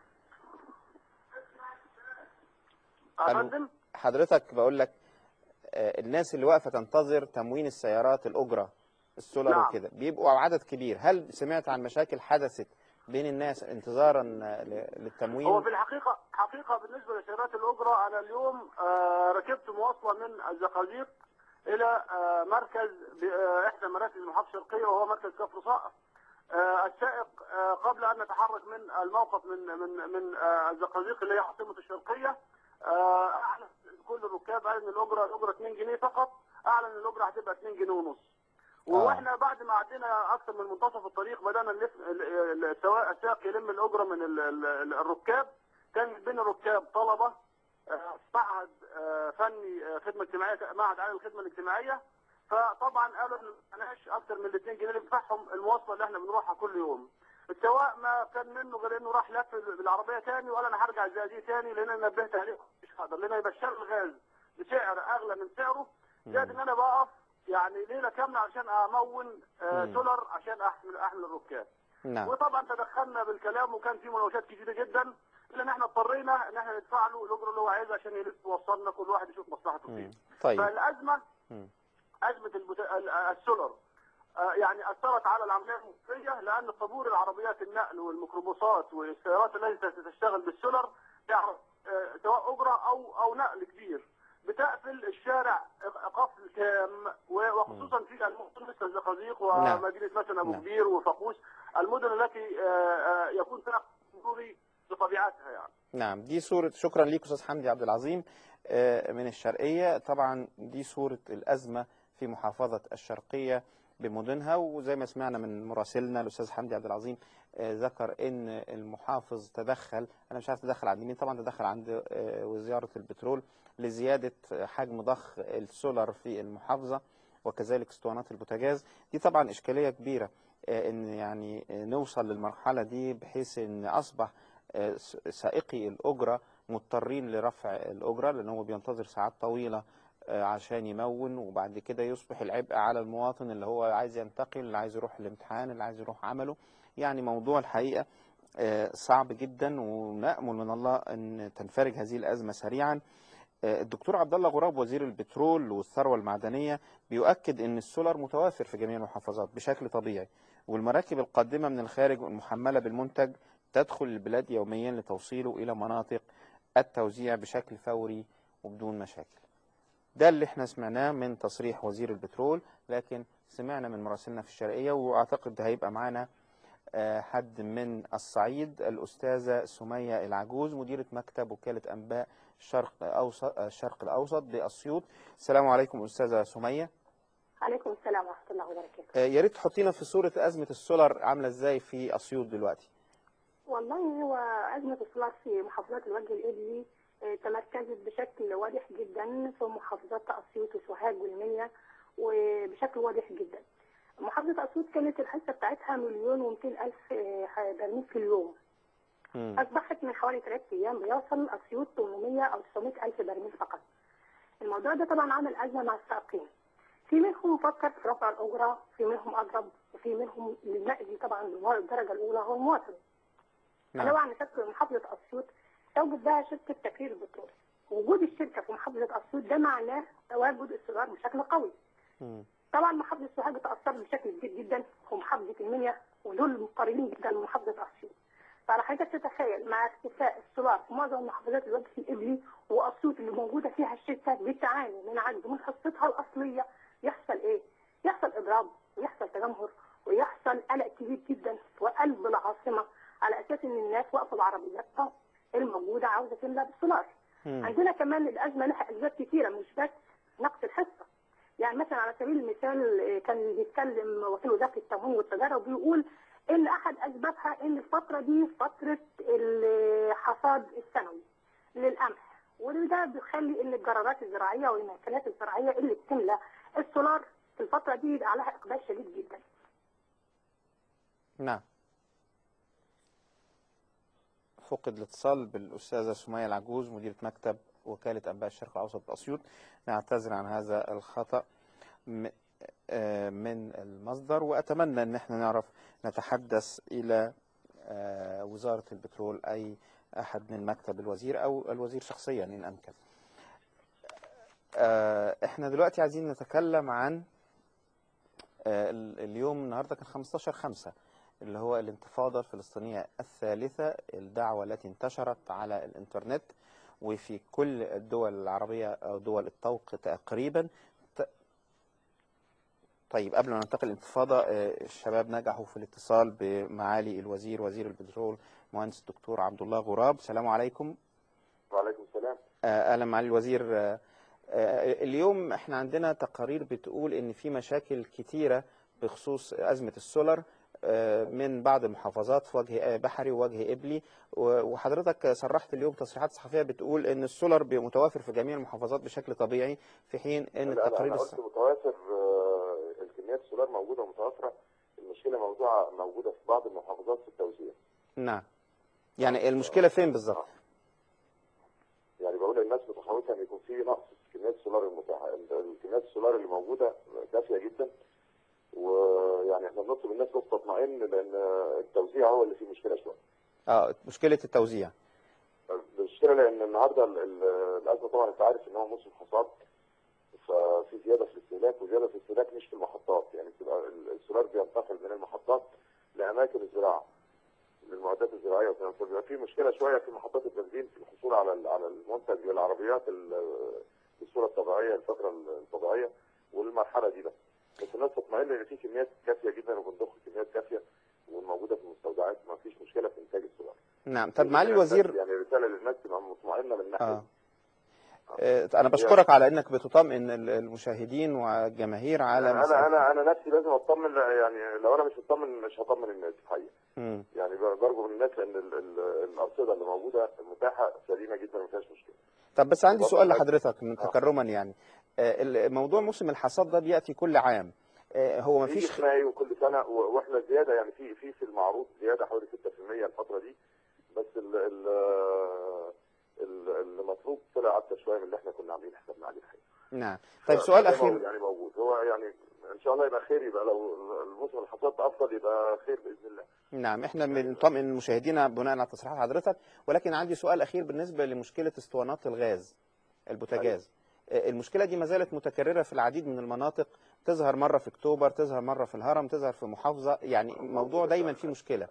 B: حضرتك بقول لك الناس اللي واقفة تنتظر تموين السيارات الأجرة السولر
F: نعم.
B: وكده بيبقوا عدد كبير، هل سمعت عن مشاكل حدثت بين الناس انتظارا للتموين؟
F: هو في حقيقة بالنسبة لسيارات الأجرة، أنا اليوم ركبت مواصلة من الزقازيق إلى مركز إحدى مراكز المحافظة الشرقية وهو مركز كفر صقر. السائق قبل أن نتحرك من الموقف من الزقازيق اللي هي عاصمة الشرقية أعلن كل الركاب قال إن الأجرة 2 جنيه فقط، أعلن إن الأجرة هتبقى 2 جنيه ونص. واحنا بعد ما عدينا اكثر من منتصف الطريق بدانا نلف السائق يلم الاجره من الركاب. كان بين الركاب طلبه معهد فني خدمه اجتماعيه، معهد عالي الخدمه الاجتماعيه، فطبعا قالوا ان معناش اكثر من 2 جنيه اللي بيدفعهم المواصله اللي احنا بنروحها كل يوم. السواق ما كان منه غير انه راح لف بالعربيه ثاني وقال انا هرجع الزقازيق ثاني لان انا نبهت عليه مش هقدر، لان يبشر الغاز بسعر اغلى من سعره، زائد ان انا بقف يعني ليله كامله عشان امون سولر عشان احمل الركاب.
B: نعم.
F: وطبعا تدخلنا بالكلام وكان في مناوشات كتيره جدا، الا ان احنا اضطرينا ان احنا ندفع له الاجره اللي هو عايزها عشان يوصلنا كل واحد يشوف مصلحته فيه.
B: طيب.
F: فالازمه ازمه السولر يعني اثرت على العمليه المصريه، لان طابور العربيات النقل والميكروباصات والسيارات التي تشتغل بالسولر سواء اجره او نقل كبير بتقفل الشارع قفل تام، وخصوصا في المدن مثل الزقازيق ومدينه مثلا ابو كبير وفاقوس، المدن التي يكون فيها مروري بطبيعتها يعني.
B: نعم، دي صورة. شكرا ليك أستاذ حمدي عبد العظيم من الشرقية. طبعا دي صورة الأزمة في محافظة الشرقية بمدنها، وزي ما سمعنا من مراسلنا الأستاذ حمدي عبد العظيم ذكر ان المحافظ تدخل، انا مش عارف تدخل عند مين، طبعا تدخل عند وزارة البترول لزيادة حجم ضخ السولر في المحافظة، وكذلك اسطوانات البوتاجاز. دي طبعا إشكالية كبيرة ان يعني نوصل للمرحلة دي، بحيث ان اصبح سائقي الأجرة مضطرين لرفع الأجرة لأنه بينتظر ساعات طويلة عشان يمون، وبعد كده يصبح العبء على المواطن اللي هو عايز ينتقل، اللي عايز يروح الامتحان، اللي عايز يروح عمله. يعني موضوع الحقيقة صعب جدا، ونأمل من الله أن تنفرج هذه الأزمة سريعا. الدكتور عبد الله غراب وزير البترول والثروة المعدنية بيؤكد أن السولر متوافر في جميع المحافظات بشكل طبيعي، والمراكب القادمة من الخارج المحملة بالمنتج تدخل البلاد يوميا لتوصيله إلى مناطق التوزيع بشكل فوري وبدون مشاكل. ده اللي احنا سمعناه من تصريح وزير البترول، لكن سمعنا من مراسلنا في الشرقية، واعتقد هيبقى معانا حد من الصعيد، الأستاذة سمية العجوز مديرة مكتب وكالة أنباء الشرق الأوسط بأسيوط. السلام عليكم أستاذة سمية.
G: عليكم السلام ورحمة الله وبركاته.
B: يا ريت تحطينا في صورة أزمة السولر عاملة ازاي في أسيوط دلوقتي.
G: والله هو أزمة السولر في محافظات الوجه الإبلي تمركزت بشكل واضح جدا في محافظات أسيوط وسوهاج والمنيا وبشكل واضح جدا. محافظة أسيوط كانت الحصة بتاعتها 1,200,000 برميل في اليوم. أصبحت من حوالي 3 أيام بيوصل أسيوط 800 أو 900 ألف برميل فقط. الموضوع ده طبعا عمل أزمة مع السائقين. في منهم فكر في رفع الأجرة، في منهم أضرب، وفي منهم المأذي طبعا بالدرجة الأولى هو المواطن. لو عن شكل محافظة أسيوط توجد بها شركة تكرير البترول. وجود الشركة في محافظة أسيوط ده معناه تواجد السولار بشكل قوي. طبعا محافظة سوهاج تأثرت بشكل كبير جدا ومحافظة المنيا ودول قريبين جدا من محافظة أسيوط. فعلى حضرتك تتخيل مع اختفاء السولار في معظم المحافظات الوجه الإبلي وأسيوط اللي موجودة فيها الشركة بتعاني من عجز من حصتها الأصلية، يحصل إيه؟ يحصل إضراب ويحصل تجمهر ويحصل قلق كبير جدا في قلب العاصمة على أساس إن الناس واقفة بعربياتها الموجودة عاوزة تملى بالسولار. عندنا كمان الأزمة لها أسباب كثيرة مش بس نقص الحصة. يعني مثلا على سبيل المثال كان بيتكلم وكيل وزارة التموين والتجارة وبيقول ان احد اسبابها ان الفترة دي فترة الحصاد السنوي للقمح، وده بيخلي ان الجرارات الزراعية والمأكولات الزراعية اللي بتملى السولار في الفترة دي يبقى عليها اقبال شديد جدا.
B: نعم. فقد الاتصال بالأستاذة سمية العجوز مديرة مكتب وكالة أنباء الشرق الأوسط بأسيوط. نعتذر عن هذا الخطأ من المصدر، وأتمنى أن احنا نعرف نتحدث إلى وزارة البترول أي أحد من مكتب الوزير أو الوزير شخصيا إن أمكن. احنا دلوقتي عايزين نتكلم عن اليوم النهاردة كان 15/5 اللي هو الانتفاضة الفلسطينية الثالثة، الدعوة التي انتشرت على الإنترنت وفي كل الدول العربية أو دول الطوق تقريبا. طيب قبل ما ننتقل الانتفاضة، الشباب نجحوا في الاتصال بمعالي الوزير وزير البترول مهندس الدكتور عبد الله غراب. السلام عليكم.
H: وعليكم السلام.
B: أهلا معالي الوزير. اليوم احنا عندنا تقارير بتقول ان في مشاكل كتيرة بخصوص أزمة السولر من بعض المحافظات في وجه بحري ووجه إبلي، وحضرتك صرحت اليوم تصريحات صحفية بتقول ان السولر متوافر في جميع المحافظات بشكل طبيعي، في حين ان التقارير
H: أنا قلت متوافر، الكميات السولار موجودة ومتوفرة. المشكلة موجودة في بعض المحافظات في التوزيع.
B: نعم. يعني المشكلة فين بالظبط؟
H: يعني بقول للناس متخوفة ان يكون في نقص في كميات السولار المتاحة. الكميات السولار اللي موجودة كافية جدا، ويعني احنا بنطلب الناس بس تطمئن لان التوزيع هو اللي فيه مشكلة شوية.
B: مشكلة التوزيع.
H: المشكلة لان النهارده الازمة طبعا انت عارف ان هو موسم حصاد، ففي زيادة في الاستهلاك، وزيادة في الاستهلاك مش في المحطات، يعني بتبقى السولار بينتقل من المحطات لأماكن الزراعة للمعدات الزراعية وكذا، فبيبقى في مشكلة شوية في محطات البنزين في الحصول على المنتج للعربيات بالصورة الطبيعية الفترة الطبيعية والمرحلة دي بس الناس تطمئن ان في كميات كافية جدا وبنضخ كميات كافية والموجودة في المستودعات، ما فيش مشكلة في إنتاج السولار.
B: نعم. طب معالي الوزير،
H: يعني رسالة للناس تبقى مطمئنة من ناحية
B: أنا بشكرك على إنك بتطمئن المشاهدين والجماهير على
H: أنا نفسي لازم أطمن، يعني لو أنا مش مطمن مش هطمن الناس الحقيقة. يعني برجو من الناس إن الأرصدة اللي موجودة متاحة سليمة جدا ما فيهاش مشكلة.
B: طب بس عندي سؤال لحضرتك من تكرما، يعني موضوع موسم الحصاد ده بيأتي كل عام، هو ما فيش
H: في مايو كل سنة، وإحنا زيادة يعني في المعروض زيادة حوالي 6% الفترة دي، بس اللي مطلوب طلع اكتر شويه من اللي احنا كنا عاملين حسابنا عليه الحقيقه.
B: نعم. طيب سؤال اخير،
H: يعني موجود هو، يعني ان شاء الله يبقى خير، يبقى لو الموسم الحصاد افضل يبقى خير باذن الله.
B: نعم. احنا بنطمئن المشاهدين بناء على تصريحات حضرتك، ولكن عندي سؤال اخير بالنسبه لمشكله اسطوانات الغاز البوتاجاز. المشكله دي ما زالت متكرره في العديد من المناطق، تظهر مره في اكتوبر، تظهر مره في الهرم، تظهر في محافظه، يعني الموضوع دايما فيه مشكله.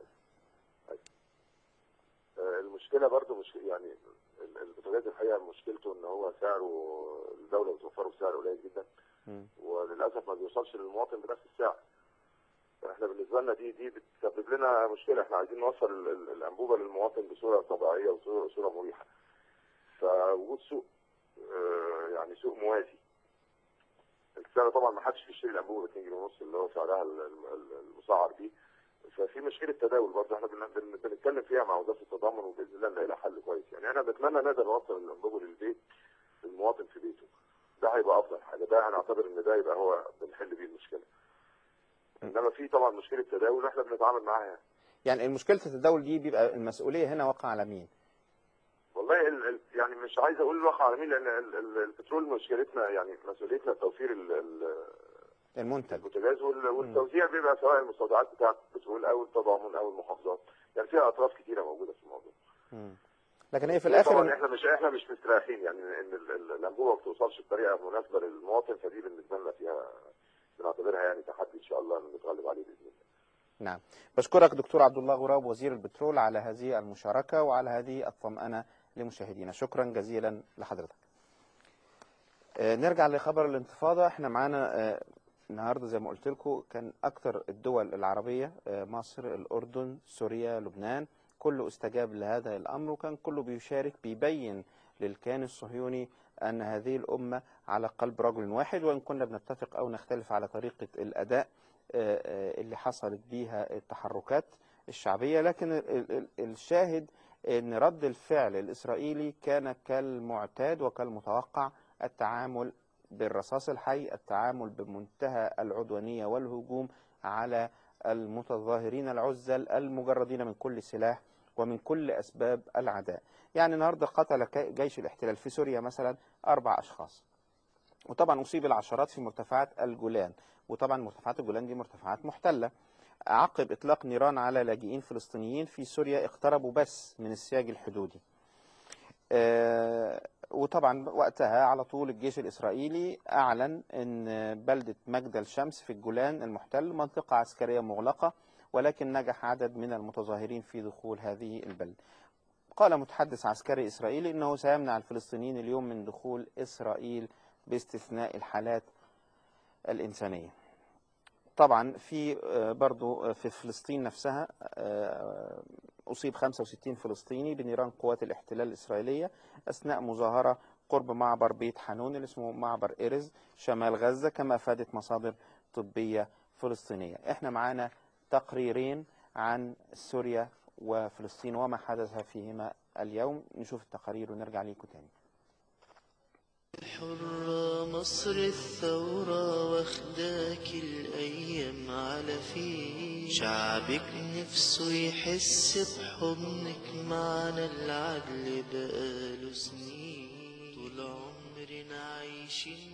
H: المشكله برضو مش يعني البوتاجاز الحقيقه مشكلته ان هو سعره الدوله بتوفره بسعر قليل جدا، وللاسف ما بيوصلش للمواطن بنفس السعر. فاحنا بالنسبه لنا دي بتسبب لنا مشكله، احنا عايزين نوصل الانبوبه للمواطن بصوره طبيعيه وصوره مريحه. فوجود سوق يعني سوق موازي. السعر طبعا ما حدش بيشتري الانبوبه ب 2 جنيه ونص اللي هو سعرها المسعر بيه، ففي مشكله تداول برضه احنا بنتكلم فيها مع وزاره التضامن، وباذن الله نلاقي لها حل كويس. يعني احنا بنتمنى نقدر نوصل الانبوبه للبيت، للمواطن في بيته. ده هيبقى افضل حاجه، ده هنعتبر ان ده يبقى هو بنحل بيه المشكله. انما في طبعا مشكله تداول احنا بنتعامل معاها.
B: يعني المشكله التداول دي بيبقى المسؤوليه هنا واقعه على مين؟
H: والله يعني مش عايز اقول الواقع على مين، لان البترول مشكلتنا، يعني مسؤوليتنا توفير
B: المنتج
H: البوتاجاز والتوزيع، بيبقى سواء المستودعات بتاعه البترول او التضامن او المحافظات. يعني فيها اطراف كثيره موجوده في الموضوع.
B: لكن هي في الاخر
H: طبعا احنا مش مستريحين، يعني ان الانبوبه ما بتوصلش بطريقه مناسبه للمواطن، فدي بالنسبه لنا فيها بنعتبرها يعني تحدي ان شاء الله نتغلب عليه باذن الله.
B: نعم. بشكرك دكتور عبد الله غراب وزير البترول على هذه المشاركة وعلى هذه الطمأنة لمشاهدينا. شكرا جزيلا لحضرتك. نرجع لخبر الانتفاضة. احنا معانا النهارده زي ما قلت لكم كان أكثر الدول العربية، مصر، الأردن، سوريا، لبنان، كله استجاب لهذا الأمر، وكان كله بيشارك بيبين للكيان الصهيوني أن هذه الأمة على قلب رجل واحد، وإن كنا بنتفق أو نختلف على طريقة الأداء اللي حصلت بيها التحركات الشعبية، لكن الشاهد أن رد الفعل الإسرائيلي كان كالمعتاد وكالمتوقع: التعامل بالرصاص الحي، التعامل بمنتهى العدوانية والهجوم على المتظاهرين العزل المجردين من كل سلاح ومن كل أسباب العداء. يعني النهاردة قتل جيش الاحتلال في سوريا مثلا 4 أشخاص، وطبعا أصيب العشرات في مرتفعات الجولان، وطبعا مرتفعات الجولان دي مرتفعات محتلة. عقب إطلاق نيران على لاجئين فلسطينيين في سوريا اقتربوا بس من السياج الحدودي. وطبعا وقتها على طول الجيش الإسرائيلي أعلن أن بلدة مجدل شمس في الجولان المحتل منطقة عسكرية مغلقة، ولكن نجح عدد من المتظاهرين في دخول هذه البلدة. قال متحدث عسكري إسرائيلي أنه سيمنع الفلسطينيين اليوم من دخول إسرائيل باستثناء الحالات الإنسانية. طبعا في برضو في فلسطين نفسها أصيب 65 فلسطيني بنيران قوات الاحتلال الإسرائيلية أثناء مظاهرة قرب معبر بيت حانون اللي اسمه معبر إرز شمال غزة، كما أفادت مصادر طبية فلسطينية. احنا معانا تقريرين عن سوريا وفلسطين وما حدث فيهما اليوم. نشوف التقارير ونرجع ليكم تاني.
A: حرة مصر الثورة واخداك الأيام على فيه، شعبك نفسه يحس بحضنك، معنا العدل بقاله سنين، طول عمرنا عايشين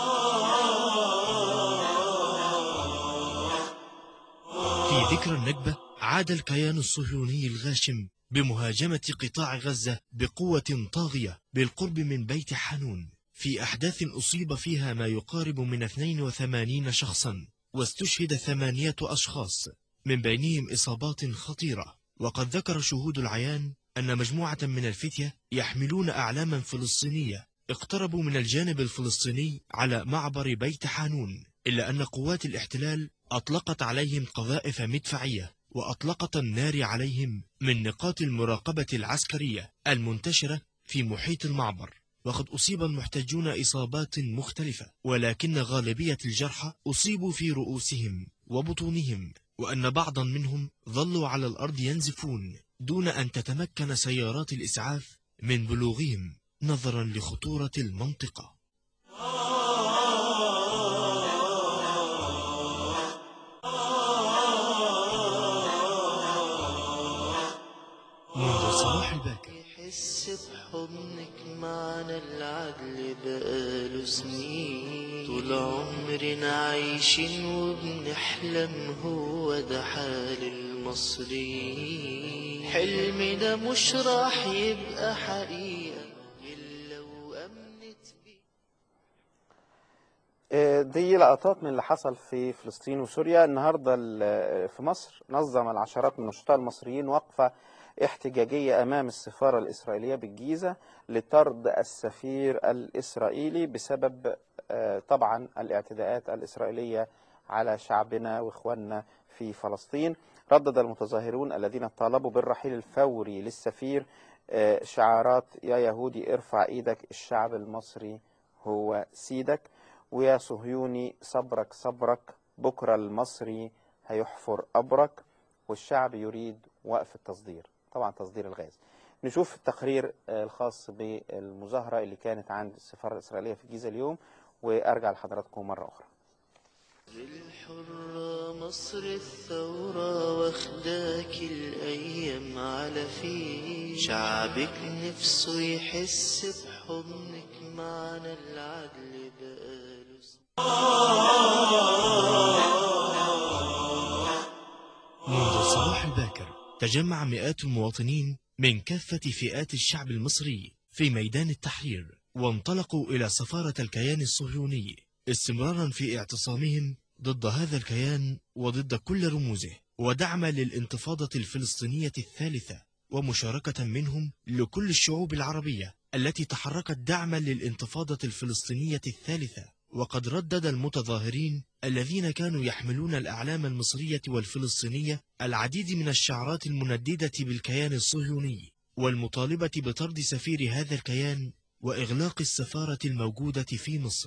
I: في ذكرى النكبة عاد الكيان الصهيوني الغاشم بمهاجمة قطاع غزة بقوة طاغية بالقرب من بيت حانون، في أحداث أصيب فيها ما يقارب من 82 شخصا، واستشهد 8 أشخاص من بينهم إصابات خطيرة. وقد ذكر شهود العيان أن مجموعة من الفتية يحملون أعلاما فلسطينية اقتربوا من الجانب الفلسطيني على معبر بيت حانون، إلا أن قوات الاحتلال أطلقت عليهم قذائف مدفعية وأطلقت النار عليهم من نقاط المراقبة العسكرية المنتشرة في محيط المعبر. وقد أصيب المحتجون إصابات مختلفة، ولكن غالبية الجرحى أصيبوا في رؤوسهم وبطونهم، وأن بعضا منهم ظلوا على الأرض ينزفون دون أن تتمكن سيارات الإسعاف من بلوغهم نظرا لخطورة المنطقة. منذ الصباح الباكر
A: يحس بحضنك، معنا العدل بقاله سنين، طول عمرنا عايشين وبنحلم، هو ده حال المصريين، حلمنا مش راح يبقى حقيقة إلا لو أمنت بيه.
B: دي لقطات من اللي حصل في فلسطين وسوريا. النهاردة في مصر نظم العشرات من النشطاء المصريين وقفة احتجاجية أمام السفارة الإسرائيلية بالجيزة لطرد السفير الإسرائيلي بسبب طبعا الاعتداءات الإسرائيلية على شعبنا وإخواننا في فلسطين. ردد المتظاهرون الذين طالبوا بالرحيل الفوري للسفير شعارات: يا يهودي ارفع ايدك، الشعب المصري هو سيدك، ويا صهيوني صبرك صبرك، بكرة المصري هيحفر قبرك، والشعب يريد وقف التصدير، طبعا تصدير الغاز. نشوف التقرير الخاص بالمظاهرة اللي كانت عند السفارة الإسرائيلية في الجيزة اليوم، وأرجع لحضراتكم مرة أخرى.
A: الحرة مصر الثورة واخداك الأيام على فيه، شعبك نفسه يحس بحضنك، معنا العدل بقاله
I: منذ الصباح الباكر تجمع مئات المواطنين من كافة فئات الشعب المصري في ميدان التحرير، وانطلقوا إلى سفارة الكيان الصهيوني استمرارا في اعتصامهم ضد هذا الكيان وضد كل رموزه، ودعما للانتفاضة الفلسطينية الثالثة، ومشاركة منهم لكل الشعوب العربية التي تحركت دعما للانتفاضة الفلسطينية الثالثة. وقد ردد المتظاهرين الذين كانوا يحملون الأعلام المصرية والفلسطينية العديد من الشعارات المنددة بالكيان الصهيوني، والمطالبة بطرد سفير هذا الكيان وإغلاق السفارة الموجودة في مصر.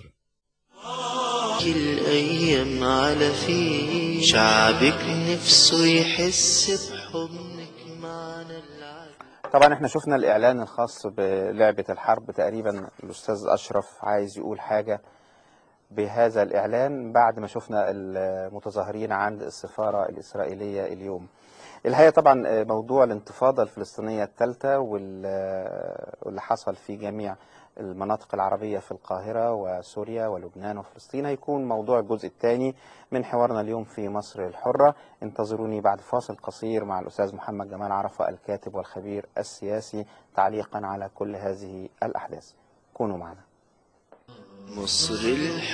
A: الأيام على فيه، شعبك نفسه يحس بحضنك، معنا العدل.
B: طبعا احنا شفنا الإعلان الخاص بلعبة الحرب، تقريبا الأستاذ أشرف عايز يقول حاجة بهذا الإعلان بعد ما شفنا المتظاهرين عند السفارة الإسرائيلية اليوم. الحقيقة طبعا موضوع الانتفاضة الفلسطينية الثالثة واللي حصل في جميع المناطق العربية في القاهرة وسوريا ولبنان وفلسطين هيكون موضوع الجزء الثاني من حوارنا اليوم في مصر الحرة. انتظروني بعد فاصل قصير مع الأستاذ محمد جمال عرفة الكاتب والخبير السياسي تعليقا على كل هذه الأحداث. كونوا معنا.
A: مصر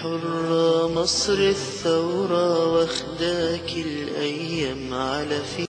A: الحرة مصر الثورة واخداك الأيام على فيه.